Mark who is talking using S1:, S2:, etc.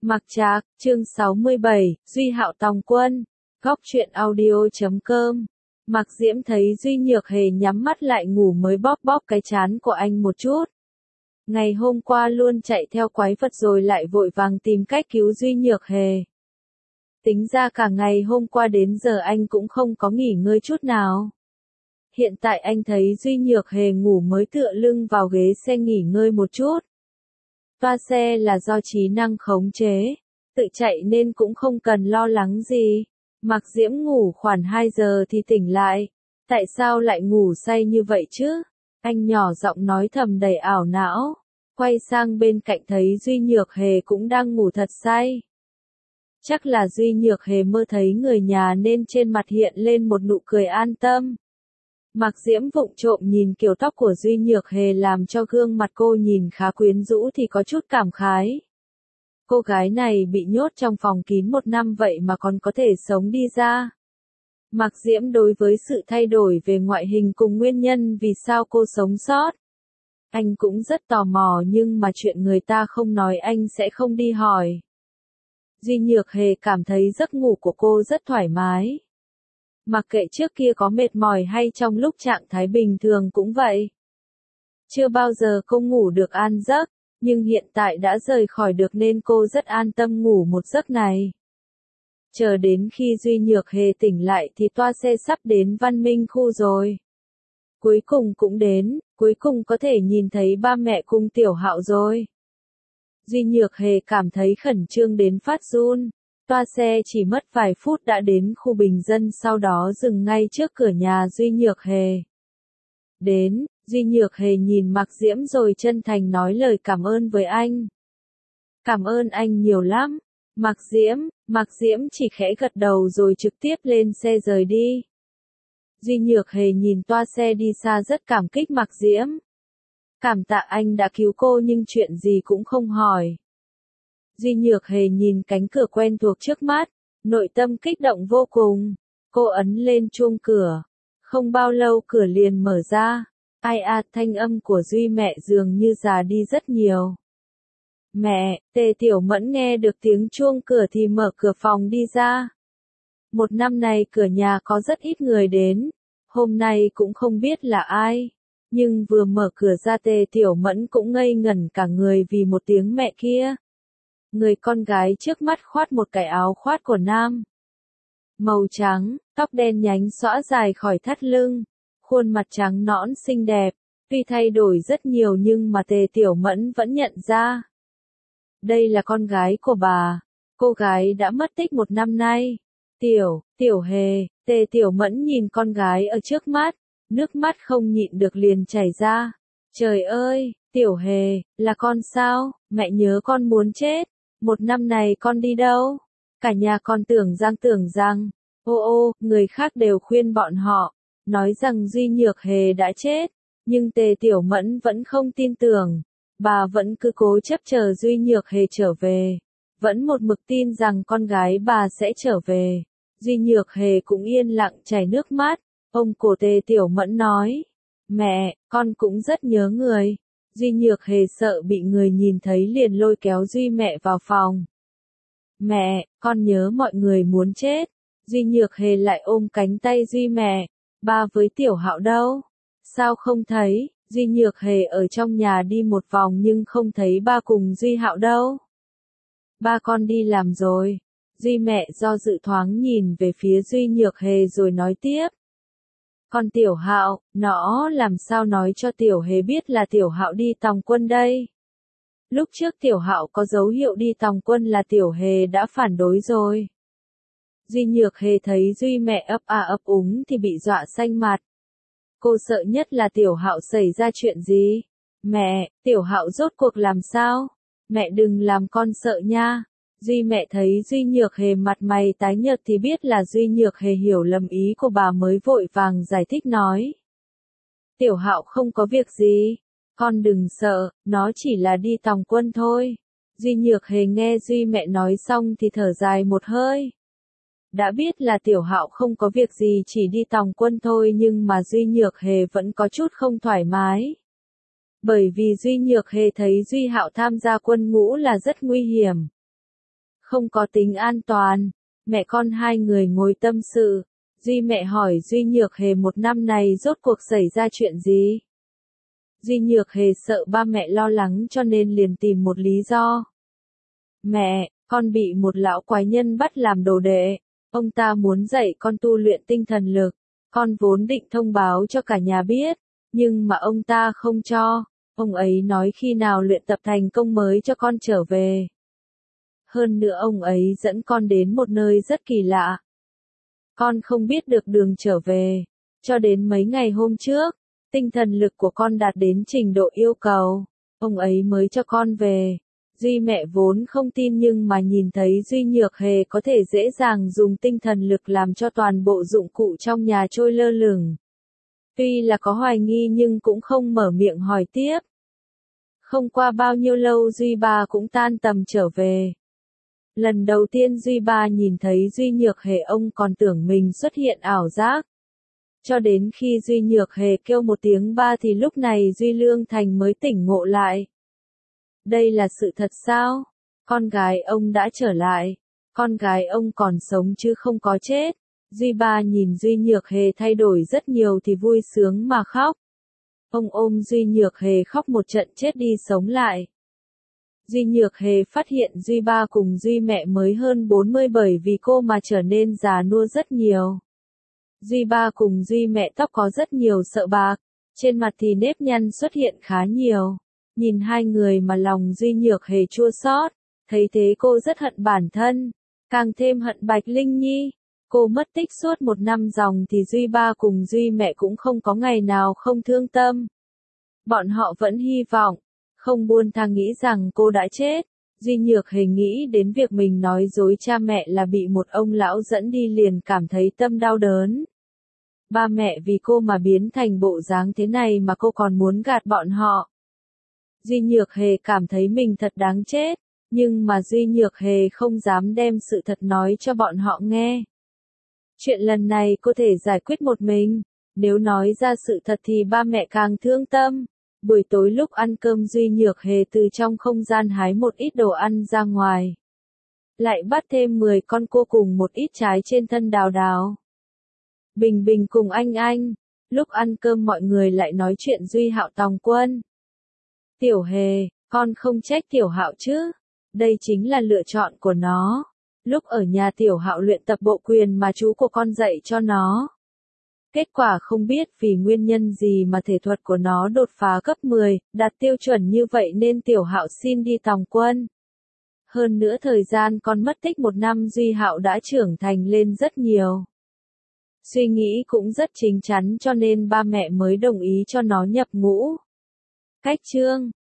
S1: Mặc Trạc, chương 67, Duy Hạo tòng quân. Góc truyện audio.com. Mạc Diễm thấy Duy Nhược Hề nhắm mắt lại ngủ mới bóp bóp cái trán của anh một chút. Ngày hôm qua luôn chạy theo quái vật rồi lại vội vàng tìm cách cứu Duy Nhược Hề. Tính ra cả ngày hôm qua đến giờ anh cũng không có nghỉ ngơi chút nào. Hiện tại anh thấy Duy Nhược Hề ngủ mới tựa lưng vào ghế xe nghỉ ngơi một chút. Toa xe là do trí năng khống chế, tự chạy nên cũng không cần lo lắng gì. Mạc Diễm ngủ khoảng 2 giờ thì tỉnh lại. Tại sao lại ngủ say như vậy chứ? Anh nhỏ giọng nói thầm đầy ảo não. Quay sang bên cạnh thấy Duy Nhược Hề cũng đang ngủ thật say. Chắc là Duy Nhược Hề mơ thấy người nhà nên trên mặt hiện lên một nụ cười an tâm. Mạc Diễm vụng trộm nhìn kiểu tóc của Duy Nhược Hề làm cho gương mặt cô nhìn khá quyến rũ thì có chút cảm khái. Cô gái này bị nhốt trong phòng kín 1 năm vậy mà còn có thể sống đi ra. Mạc Diễm đối với sự thay đổi về ngoại hình cùng nguyên nhân vì sao cô sống sót. Anh cũng rất tò mò nhưng mà chuyện người ta không nói anh sẽ không đi hỏi. Duy Nhược Hề cảm thấy giấc ngủ của cô rất thoải mái. Mặc kệ trước kia có mệt mỏi hay trong lúc trạng thái bình thường cũng vậy. Chưa bao giờ cô ngủ được an giấc, nhưng hiện tại đã rời khỏi được nên cô rất an tâm ngủ một giấc này. Chờ đến khi Duy Nhược Hề tỉnh lại thì toa xe sắp đến Văn Minh khu rồi. Cuối cùng cũng đến, cuối cùng có thể nhìn thấy ba mẹ cùng Tiểu Hạo rồi. Duy Nhược Hề cảm thấy khẩn trương đến phát run. Toa xe chỉ mất vài phút đã đến khu bình dân sau đó dừng ngay trước cửa nhà Duy Nhược Hề. Đến, Duy Nhược Hề nhìn Mạc Diễm rồi chân thành nói lời cảm ơn với anh. Cảm ơn anh nhiều lắm. Mạc Diễm chỉ khẽ gật đầu rồi trực tiếp lên xe rời đi. Duy Nhược Hề nhìn toa xe đi xa rất cảm kích Mạc Diễm. Cảm tạ anh đã cứu cô nhưng chuyện gì cũng không hỏi. Duy Nhược Hề nhìn cánh cửa quen thuộc trước mắt, nội tâm kích động vô cùng. Cô ấn lên chuông cửa. Không bao lâu cửa liền mở ra. Ai à, thanh âm của Duy mẹ dường như già đi rất nhiều. Mẹ, Tề Tiểu Mẫn nghe được tiếng chuông cửa thì mở cửa phòng đi ra. 1 năm này cửa nhà có rất ít người đến. Hôm nay cũng không biết là ai. Nhưng vừa mở cửa ra Tề Tiểu Mẫn cũng ngây ngẩn cả người vì một tiếng mẹ kia. Người con gái trước mắt khoác một cái áo khoác của nam. Màu trắng, tóc đen nhánh xõa dài khỏi thắt lưng. Khuôn mặt trắng nõn xinh đẹp. Tuy thay đổi rất nhiều nhưng mà Tề Tiểu Mẫn vẫn nhận ra. Đây là con gái của bà. Cô gái đã mất tích 1 năm nay. Tiểu Hề, Tề Tiểu Mẫn nhìn con gái ở trước mắt. Nước mắt không nhịn được liền chảy ra. Trời ơi, Tiểu Hề, là con sao? Mẹ nhớ con muốn chết. 1 năm này con đi đâu? Cả nhà con tưởng rằng, người khác đều khuyên bọn họ, nói rằng Duy Nhược Hề đã chết, nhưng Tề Tiểu Mẫn vẫn không tin tưởng, bà vẫn cứ cố chấp chờ Duy Nhược Hề trở về, vẫn một mực tin rằng con gái bà sẽ trở về. Duy Nhược Hề cũng yên lặng chảy nước mắt, ông cổ Tề Tiểu Mẫn nói, mẹ, con cũng rất nhớ người. Duy Nhược Hề sợ bị người nhìn thấy liền lôi kéo Duy mẹ vào phòng. Mẹ, con nhớ mọi người muốn chết. Duy Nhược Hề lại ôm cánh tay Duy mẹ. Ba với Tiểu Hạo đâu? Sao không thấy? Duy Nhược Hề ở trong nhà đi một vòng nhưng không thấy ba cùng Duy Hạo đâu. Ba con đi làm rồi. Duy mẹ do dự thoáng nhìn về phía Duy Nhược Hề rồi nói tiếp. Còn Tiểu Hạo, nó làm sao nói cho Tiểu Hề biết là Tiểu Hạo đi tòng quân đây? Lúc trước Tiểu Hạo có dấu hiệu đi tòng quân là Tiểu Hề đã phản đối rồi. Duy Nhược Hề thấy Duy mẹ ấp a ấp úng thì bị dọa xanh mặt. Cô sợ nhất là Tiểu Hạo xảy ra chuyện gì? Mẹ, Tiểu Hạo rốt cuộc làm sao? Mẹ đừng làm con sợ nha. Duy mẹ thấy Duy Nhược Hề mặt mày tái nhợt thì biết là Duy Nhược Hề hiểu lầm ý của bà mới vội vàng giải thích nói. Tiểu Hạo không có việc gì. Con đừng sợ, nó chỉ là đi tòng quân thôi. Duy Nhược Hề nghe Duy mẹ nói xong thì thở dài một hơi. Đã biết là Tiểu Hạo không có việc gì chỉ đi tòng quân thôi nhưng mà Duy Nhược Hề vẫn có chút không thoải mái. Bởi vì Duy Nhược Hề thấy Duy Hạo tham gia quân ngũ là rất nguy hiểm. không có tính an toàn. Mẹ con hai người ngồi tâm sự. Duy mẹ hỏi Duy Nhược Hề một năm này rốt cuộc xảy ra chuyện gì? Duy Nhược Hề sợ ba mẹ lo lắng cho nên liền tìm một lý do. Mẹ, con bị một lão quái nhân bắt làm đồ đệ. Ông ta muốn dạy con tu luyện tinh thần lực. Con vốn định thông báo cho cả nhà biết, nhưng mà ông ta không cho. Ông ấy nói khi nào luyện tập thành công mới cho con trở về. Hơn nữa ông ấy dẫn con đến một nơi rất kỳ lạ. Con không biết được đường trở về. Cho đến mấy ngày hôm trước, tinh thần lực của con đạt đến trình độ yêu cầu. Ông ấy mới cho con về. Duy mẹ vốn không tin nhưng mà nhìn thấy Duy Nhược Hề có thể dễ dàng dùng tinh thần lực làm cho toàn bộ dụng cụ trong nhà trôi lơ lửng. Tuy là có hoài nghi nhưng cũng không mở miệng hỏi tiếp. Không qua bao nhiêu lâu Duy ba cũng tan tầm trở về. Lần đầu tiên Duy ba nhìn thấy Duy Nhược Hề ông còn tưởng mình xuất hiện ảo giác. Cho đến khi Duy Nhược Hề kêu một tiếng ba thì lúc này Duy Lương Thành mới tỉnh ngộ lại. Đây là sự thật sao? Con gái ông đã trở lại. Con gái ông còn sống chứ không có chết. Duy ba nhìn Duy Nhược Hề thay đổi rất nhiều thì vui sướng mà khóc. Ông ôm Duy Nhược Hề khóc một trận chết đi sống lại. Duy Nhược Hề phát hiện Duy ba cùng Duy mẹ mới hơn 40 bởi vì cô mà trở nên già nua rất nhiều. Duy ba cùng Duy mẹ tóc có rất nhiều sợi bạc, trên mặt thì nếp nhăn xuất hiện khá nhiều. Nhìn hai người mà lòng Duy Nhược Hề chua xót, thấy thế cô rất hận bản thân, càng thêm hận Bạch Linh Nhi. Cô mất tích suốt một năm ròng thì Duy ba cùng Duy mẹ cũng không có ngày nào không thương tâm. Bọn họ vẫn hy vọng, không buông tha nghĩ rằng cô đã chết. Duy Nhược Hề nghĩ đến việc mình nói dối cha mẹ là bị một ông lão dẫn đi liền cảm thấy tâm đau đớn. Ba mẹ vì cô mà biến thành bộ dáng thế này mà cô còn muốn gạt bọn họ. Duy Nhược Hề cảm thấy mình thật đáng chết, nhưng mà Duy Nhược Hề không dám đem sự thật nói cho bọn họ nghe. Chuyện lần này cô thể giải quyết một mình, nếu nói ra sự thật thì ba mẹ càng thương tâm. Buổi tối lúc ăn cơm Duy Nhược Hề từ trong không gian hái một ít đồ ăn ra ngoài. Lại bắt thêm 10 con cua cùng một ít trái trên thân đào đào. Bình Bình cùng anh, lúc ăn cơm mọi người lại nói chuyện Duy Hạo tòng quân. Tiểu Hề, con không trách Tiểu Hạo chứ, đây chính là lựa chọn của nó. Lúc ở nhà Tiểu Hạo luyện tập bộ quyền mà chú của con dạy cho nó. Kết quả không biết vì nguyên nhân gì mà thể thuật của nó đột phá cấp 10, đạt tiêu chuẩn như vậy nên Tiểu Hạo xin đi tòng quân. Hơn nữa thời gian con mất tích một năm Duy Hạo đã trưởng thành lên rất nhiều. Suy nghĩ cũng rất chín chắn cho nên ba mẹ mới đồng ý cho nó nhập ngũ. Cách chương